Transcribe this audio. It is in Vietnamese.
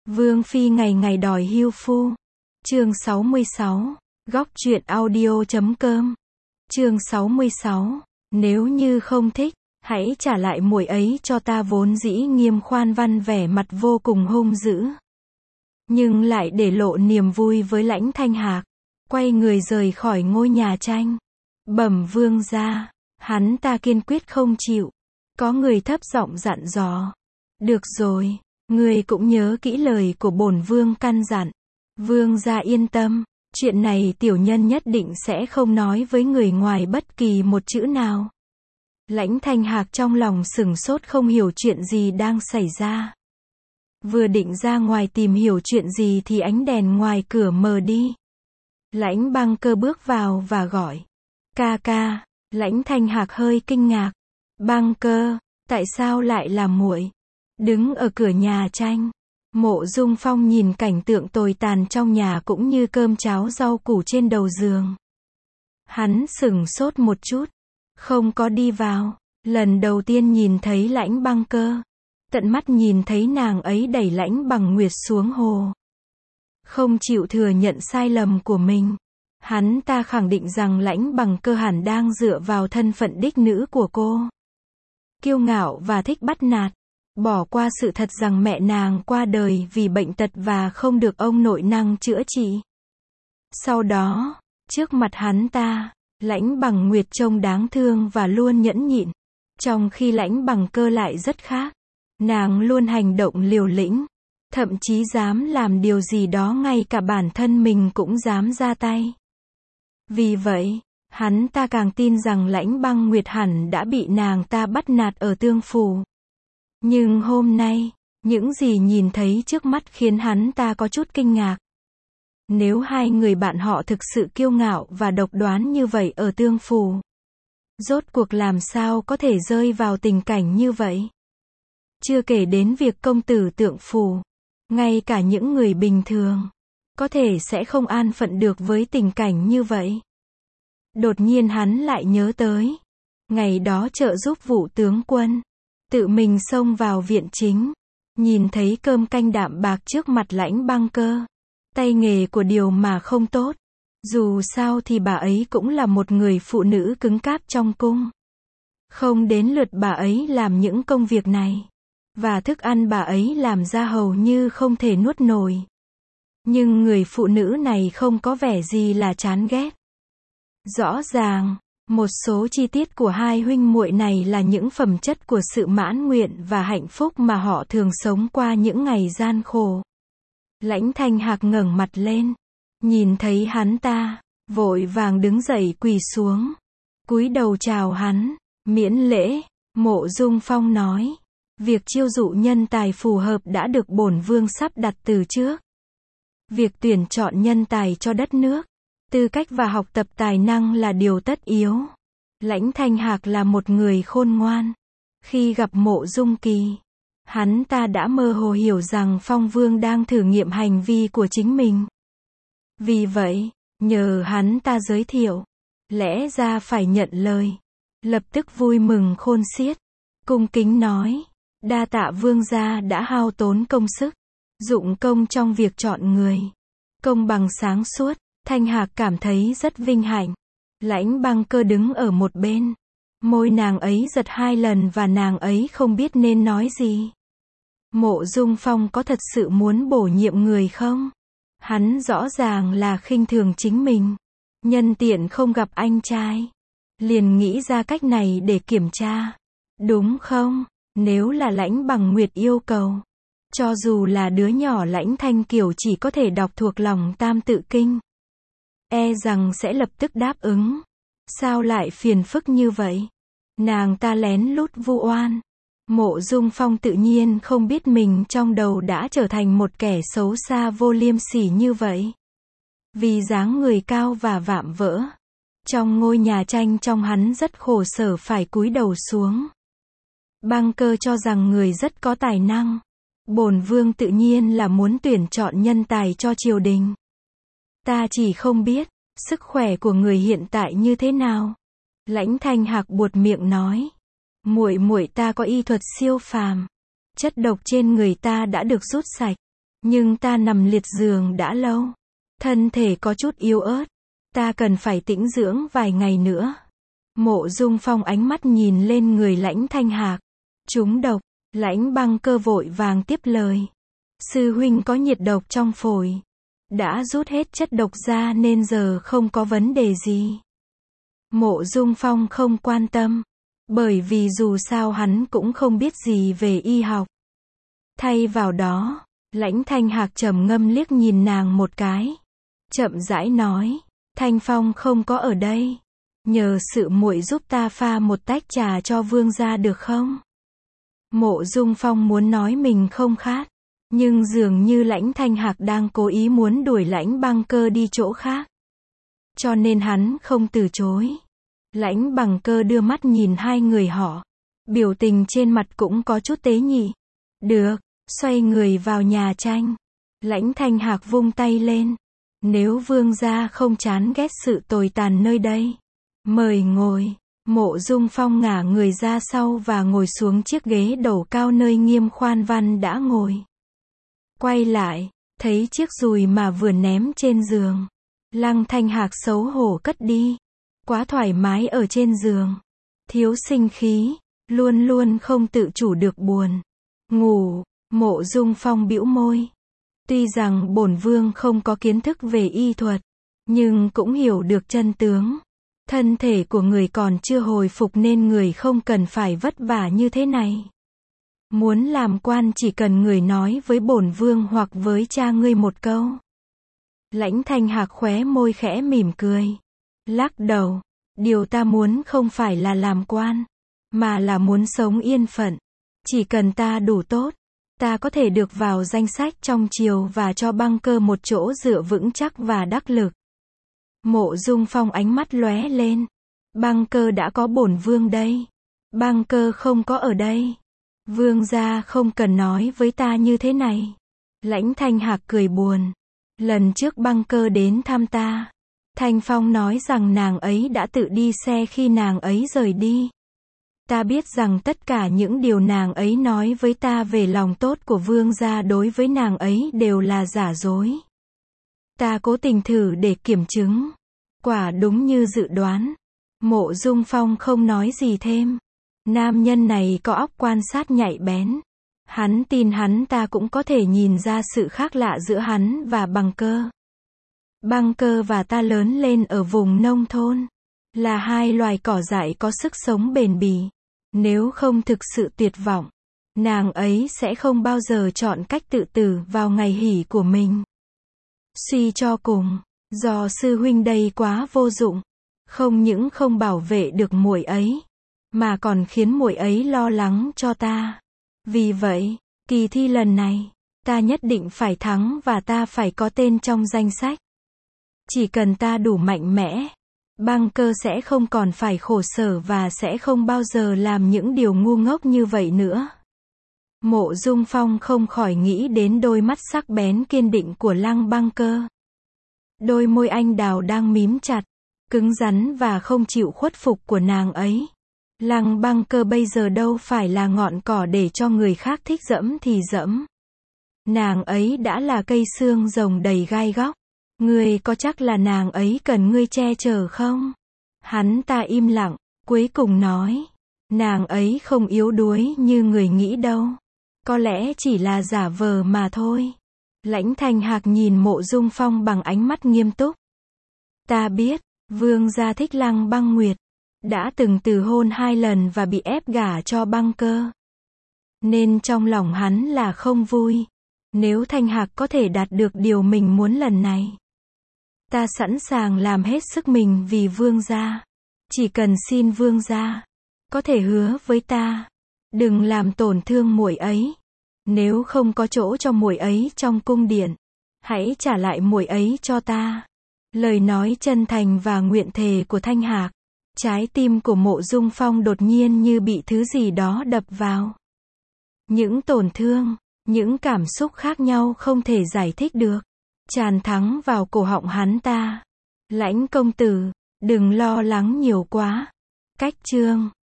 Vương phi ngày ngày đòi hưu phu. Chương 66. Góc truyện audio.com. Chương 66. Nếu như không thích, hãy trả lại muội ấy cho ta. Vốn dĩ Nghiêm Khoan Văn vẻ mặt vô cùng hung dữ, nhưng lại để lộ niềm vui với Lãnh Thanh Hạc, quay người rời khỏi ngôi nhà tranh. Bẩm vương gia, hắn ta kiên quyết không chịu. Có người thấp giọng dặn dò. Được rồi, ngươi cũng nhớ kỹ lời của bổn vương căn dặn. Vương gia yên tâm, chuyện này tiểu nhân nhất định sẽ không nói với người ngoài bất kỳ một chữ nào. Lãnh Thanh Hạc trong lòng sửng sốt, không hiểu chuyện gì đang xảy ra. Vừa định ra ngoài tìm hiểu chuyện gì thì ánh đèn ngoài cửa mờ đi. Lãnh Băng Cơ bước vào và gọi. Ca ca. Lãnh Thanh Hạc hơi kinh ngạc. Băng Cơ, tại sao lại là muội? Đứng ở cửa nhà tranh, Mộ Dung Phong nhìn cảnh tượng tồi tàn trong nhà cũng như cơm cháo rau củ trên đầu giường. Hắn sửng sốt một chút, không có đi vào. Lần đầu tiên nhìn thấy Lãnh Băng Cơ, tận mắt nhìn thấy nàng ấy đẩy Lãnh Bằng Nguyệt xuống hồ, không chịu thừa nhận sai lầm của mình. Hắn ta khẳng định rằng Lãnh Bằng Cơ hẳn đang dựa vào thân phận đích nữ của cô, kiêu ngạo và thích bắt nạt, bỏ qua sự thật rằng mẹ nàng qua đời vì bệnh tật và không được ông nội năng chữa trị. Sau đó, trước mặt hắn ta, Lãnh Bằng Nguyệt trông đáng thương và luôn nhẫn nhịn, trong khi Lãnh Bằng Cơ lại rất khác. Nàng luôn hành động liều lĩnh, thậm chí dám làm điều gì đó ngay cả bản thân mình cũng dám ra tay. Vì vậy, hắn ta càng tin rằng Lãnh Băng Nguyệt hẳn đã bị nàng ta bắt nạt ở Tương Phủ. Nhưng hôm nay, những gì nhìn thấy trước mắt khiến hắn ta có chút kinh ngạc. Nếu hai người bạn họ thực sự kiêu ngạo và độc đoán như vậy ở Tương Phủ, rốt cuộc làm sao có thể rơi vào tình cảnh như vậy? Chưa kể đến việc công tử Tượng Phủ, ngay cả những người bình thường, có thể sẽ không an phận được với tình cảnh như vậy. Đột nhiên hắn lại nhớ tới, ngày đó trợ giúp Vũ tướng quân, tự mình xông vào viện chính, nhìn thấy cơm canh đạm bạc trước mặt Lãnh Băng Cơ. Tay nghề của điều mà không tốt. Dù sao thì bà ấy cũng là một người phụ nữ cứng cáp trong cung. Không đến lượt bà ấy làm những công việc này. Và thức ăn bà ấy làm ra hầu như không thể nuốt nổi. Nhưng người phụ nữ này không có vẻ gì là chán ghét. Rõ ràng, một số chi tiết của hai huynh muội này là những phẩm chất của sự mãn nguyện và hạnh phúc mà họ thường sống qua những ngày gian khổ. Lãnh Thanh Hạc ngẩng mặt lên, nhìn thấy hắn ta, vội vàng đứng dậy quỳ xuống, cúi đầu chào hắn. Miễn lễ. Mộ Dung Phong nói, việc chiêu dụ nhân tài phù hợp đã được bổn vương sắp đặt từ trước. Việc tuyển chọn nhân tài cho đất nước, tư cách và học tập tài năng là điều tất yếu. Lãnh Thanh Hạc là một người khôn ngoan. Khi gặp Mộ Dung Kỳ, hắn ta đã mơ hồ hiểu rằng Phong Vương đang thử nghiệm hành vi của chính mình. Vì vậy, nhờ hắn ta giới thiệu, lẽ ra phải nhận lời. Lập tức vui mừng khôn xiết, cung kính nói, đa tạ vương gia đã hao tốn công sức, dụng công trong việc chọn người. Công bằng sáng suốt. Thanh Hạc cảm thấy rất vinh hạnh. Lãnh Băng Cơ đứng ở một bên. Môi nàng ấy giật 2 lần và nàng ấy không biết nên nói gì. Mộ Dung Phong có thật sự muốn bổ nhiệm người không? Hắn rõ ràng là khinh thường chính mình. Nhân tiện không gặp anh trai, liền nghĩ ra cách này để kiểm tra. Đúng không? Nếu là Lãnh Bằng Nguyệt yêu cầu, cho dù là đứa nhỏ Lãnh Thanh Kiều chỉ có thể đọc thuộc lòng Tam Tự Kinh, e rằng sẽ lập tức đáp ứng. Sao lại phiền phức như vậy? Nàng ta lén lút vu oan. Mộ Dung Phong tự nhiên không biết mình trong đầu đã trở thành một kẻ xấu xa vô liêm sỉ như vậy. Vì dáng người cao và vạm vỡ, trong ngôi nhà tranh trong hắn rất khổ sở phải cúi đầu xuống. Băng Cơ cho rằng người rất có tài năng. Bổn vương tự nhiên là muốn tuyển chọn nhân tài cho triều đình. Ta chỉ không biết, sức khỏe của người hiện tại như thế nào. Lãnh Thanh Hạc buột miệng nói. Muội muội ta có y thuật siêu phàm. Chất độc trên người ta đã được rút sạch. Nhưng ta nằm liệt giường đã lâu. Thân thể có chút yếu ớt. Ta cần phải tĩnh dưỡng vài ngày nữa. Mộ Dung Phong ánh mắt nhìn lên người Lãnh Thanh Hạc. Trúng độc. Lãnh Băng Cơ vội vàng tiếp lời. Sư huynh có nhiệt độc trong phổi. Đã rút hết chất độc ra nên giờ không có vấn đề gì. Mộ Dung Phong không quan tâm. Bởi vì dù sao hắn cũng không biết gì về y học. Thay vào đó, Lãnh Thanh Hạc trầm ngâm liếc nhìn nàng một cái. Chậm rãi nói, Thanh Phong không có ở đây. Nhờ sự muội giúp ta pha một tách trà cho vương gia được không? Mộ Dung Phong muốn nói mình không khát. Nhưng dường như Lãnh Thanh Hạc đang cố ý muốn đuổi Lãnh Băng Cơ đi chỗ khác. Cho nên hắn không từ chối. Lãnh Băng Cơ đưa mắt nhìn hai người họ. Biểu tình trên mặt cũng có chút tế nhị. Được, xoay người vào nhà tranh. Lãnh Thanh Hạc vung tay lên. Nếu vương gia không chán ghét sự tồi tàn nơi đây, mời ngồi. Mộ Dung Phong ngả người ra sau và ngồi xuống chiếc ghế đầu cao nơi Nghiêm Khoan Văn đã ngồi. Quay lại, thấy chiếc dùi mà vừa ném trên giường. Lăng Thanh Hạc xấu hổ cất đi. Quá thoải mái ở trên giường. Thiếu sinh khí, luôn luôn không tự chủ được buồn. Ngủ, Mộ Dung Phong bĩu môi. Tuy rằng bổn vương không có kiến thức về y thuật, nhưng cũng hiểu được chân tướng. Thân thể của người còn chưa hồi phục nên người không cần phải vất vả như thế này. Muốn làm quan chỉ cần người nói với bổn vương hoặc với cha ngươi một câu. Lãnh Thanh Hạc khóe môi khẽ mỉm cười. Lắc đầu, điều ta muốn không phải là làm quan, mà là muốn sống yên phận. Chỉ cần ta đủ tốt, ta có thể được vào danh sách trong triều và cho Băng Cơ một chỗ dựa vững chắc và đắc lực. Mộ Dung Phong ánh mắt lóe lên. Băng Cơ đã có bổn vương đây. Băng Cơ không có ở đây. Vương gia không cần nói với ta như thế này. Lãnh Thanh Hạc cười buồn. Lần trước Băng Cơ đến thăm ta, Thanh Phong nói rằng nàng ấy đã tự đi xe khi nàng ấy rời đi. Ta biết rằng tất cả những điều nàng ấy nói với ta về lòng tốt của vương gia đối với nàng ấy đều là giả dối. Ta cố tình thử để kiểm chứng. Quả đúng như dự đoán. Mộ Dung Phong không nói gì thêm. Nam nhân này có óc quan sát nhạy bén. Hắn tin hắn ta cũng có thể nhìn ra sự khác lạ giữa hắn và Băng Cơ. Băng Cơ và ta lớn lên ở vùng nông thôn. Là hai loài cỏ dại có sức sống bền bỉ. Nếu không thực sự tuyệt vọng, nàng ấy sẽ không bao giờ chọn cách tự tử vào ngày hỉ của mình. Suy cho cùng, do sư huynh đây quá vô dụng, không những không bảo vệ được muội ấy, mà còn khiến muội ấy lo lắng cho ta. Vì vậy, kỳ thi lần này, ta nhất định phải thắng và ta phải có tên trong danh sách. Chỉ cần ta đủ mạnh mẽ, Băng Cơ sẽ không còn phải khổ sở và sẽ không bao giờ làm những điều ngu ngốc như vậy nữa. Mộ Dung Phong không khỏi nghĩ đến đôi mắt sắc bén kiên định của Lăng Băng Cơ. Đôi môi anh đào đang mím chặt, cứng rắn và không chịu khuất phục của nàng ấy. Lăng Băng Cơ bây giờ đâu phải là ngọn cỏ để cho người khác thích dẫm thì dẫm. Nàng ấy đã là cây xương rồng đầy gai góc. Ngươi có chắc là nàng ấy cần ngươi che chở không? Hắn ta im lặng, cuối cùng nói. Nàng ấy không yếu đuối như người nghĩ đâu. Có lẽ chỉ là giả vờ mà thôi. Lãnh Thanh Hạc nhìn Mộ Dung Phong bằng ánh mắt nghiêm túc. Ta biết, vương gia thích Lăng Băng Nguyệt. Đã từng từ hôn 2 lần và bị ép gả cho Băng Cơ. Nên trong lòng hắn là không vui. Nếu Thanh Hạc có thể đạt được điều mình muốn lần này, ta sẵn sàng làm hết sức mình vì vương gia. Chỉ cần xin vương gia có thể hứa với ta, đừng làm tổn thương muội ấy. Nếu không có chỗ cho muội ấy trong cung điện, hãy trả lại muội ấy cho ta. Lời nói chân thành và nguyện thề của Thanh Hạc. Trái tim của Mộ Dung Phong đột nhiên như bị thứ gì đó đập vào. Những tổn thương, những cảm xúc khác nhau không thể giải thích được, tràn thắng vào cổ họng hắn ta. Lãnh công tử, đừng lo lắng nhiều quá. Cách chương